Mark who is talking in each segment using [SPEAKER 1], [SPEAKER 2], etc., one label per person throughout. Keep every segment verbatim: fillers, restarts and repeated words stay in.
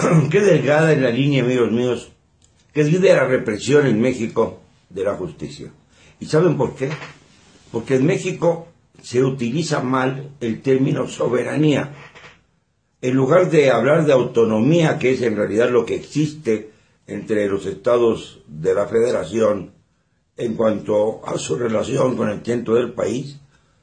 [SPEAKER 1] qué delgada es la línea, amigos míos, que divide la represión en México de la justicia. ¿Y saben por qué? Porque en México se utiliza mal el término soberanía. En lugar de hablar de autonomía, que es en realidad lo que existe entre los estados de la federación en cuanto a su relación con el centro del país,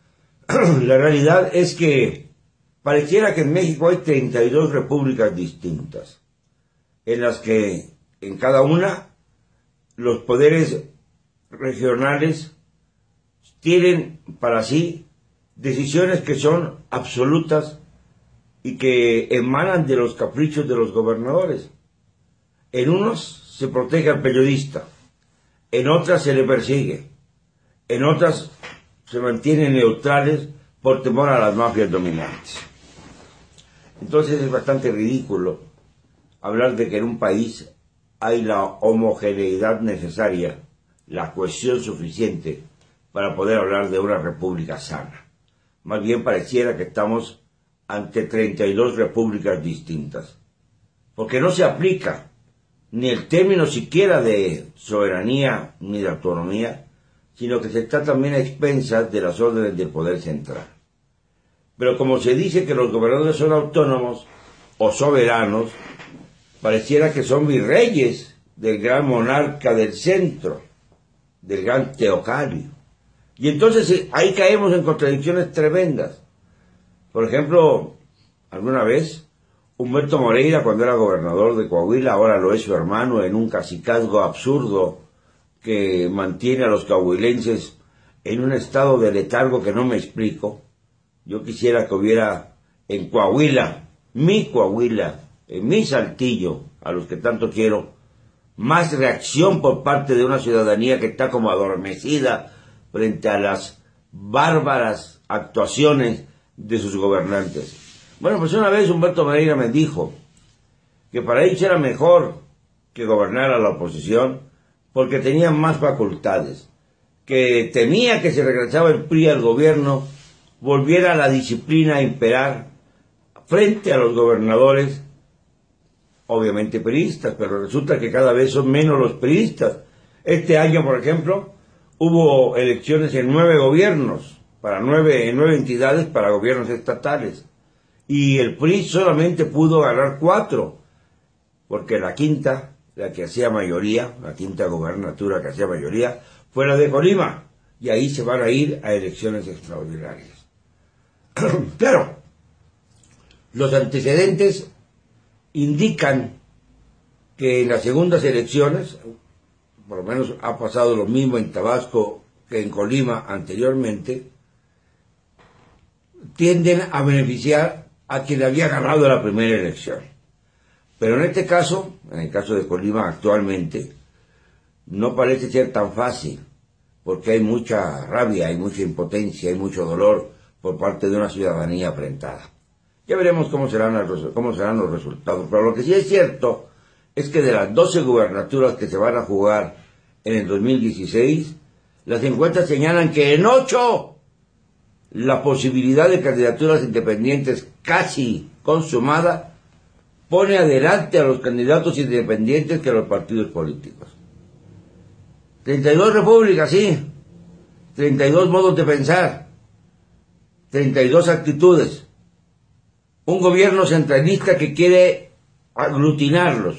[SPEAKER 1] la realidad es que pareciera que en México hay treinta y dos repúblicas distintas, en las que en cada una los poderes regionales tienen para sí decisiones que son absolutas y que emanan de los caprichos de los gobernadores. En unos se protege al periodista, en otras se le persigue, en otras se mantienen neutrales por temor a las mafias dominantes. Entonces es bastante ridículo hablar de que en un país hay la homogeneidad necesaria, la cohesión suficiente para poder hablar de una república sana. Más bien pareciera que estamos ante treinta y dos repúblicas distintas, porque no se aplica ni el término siquiera de soberanía ni de autonomía, sino que se está también a expensas de las órdenes del poder central. Pero como se dice que los gobernadores son autónomos o soberanos, pareciera que son virreyes del gran monarca del centro, del gran Teocalio. Y entonces ahí caemos en contradicciones tremendas. Por ejemplo, alguna vez, Humberto Moreira, cuando era gobernador de Coahuila, ahora lo es su hermano, en un cacicazgo absurdo que mantiene a los coahuilenses en un estado de letargo que no me explico. Yo quisiera que hubiera en Coahuila, mi Coahuila, en mi Saltillo, a los que tanto quiero, más reacción por parte de una ciudadanía que está como adormecida frente a las bárbaras actuaciones de sus gobernantes. Bueno, pues una vez Humberto Moreira me dijo que para ellos era mejor que gobernara la oposición porque tenían más facultades, que temía que si regresaba el P R I al gobierno volviera la disciplina a imperar frente a los gobernadores, obviamente priistas, pero resulta que cada vez son menos los priistas. Este año, por ejemplo, hubo elecciones en nueve gobiernos, para nueve, en nueve entidades para gobiernos estatales, y el P R I solamente pudo ganar cuatro, porque la quinta, la que hacía mayoría, la quinta gobernatura que hacía mayoría, fue la de Colima, y ahí se van a ir a elecciones extraordinarias. Claro, los antecedentes indican que en las segundas elecciones, por lo menos ha pasado lo mismo en Tabasco que en Colima anteriormente, tienden a beneficiar a quien había ganado la primera elección. Pero en este caso, en el caso de Colima actualmente, no parece ser tan fácil, porque hay mucha rabia, hay mucha impotencia, hay mucho dolor por parte de una ciudadanía afrentada. Ya veremos cómo serán, cómo serán los resultados, pero lo que sí es cierto es que de las doce gubernaturas que se van a jugar en el dos mil dieciséis, las encuestas señalan que en ocho la posibilidad de candidaturas independientes casi consumada pone adelante a los candidatos independientes que a los partidos políticos. treinta y dos repúblicas, sí, treinta y dos modos de pensar, treinta y dos actitudes, un gobierno centralista que quiere aglutinarlos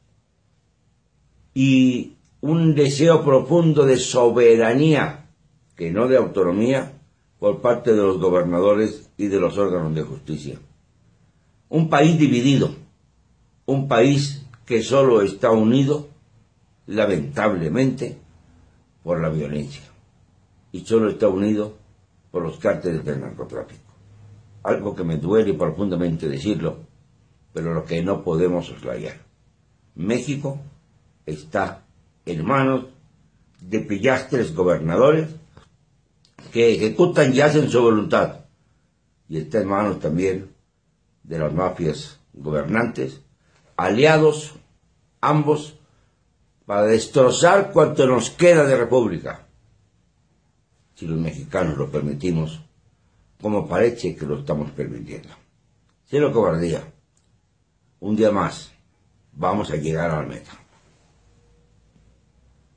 [SPEAKER 1] y un deseo profundo de soberanía, que no de autonomía, por parte de los gobernadores y de los órganos de justicia. Un país dividido, un país que solo está unido, lamentablemente, por la violencia, y solo está unido por los cárteles del narcotráfico. Algo que me duele profundamente decirlo, pero lo que no podemos soslayar. México está en manos de pillastres gobernadores que ejecutan y hacen su voluntad, y está en manos también de las mafias gobernantes, aliados ambos para destrozar cuanto nos queda de república, si los mexicanos lo permitimos, como parece que lo estamos permitiendo. Cero cobardía. Un día más, vamos a llegar a la meta.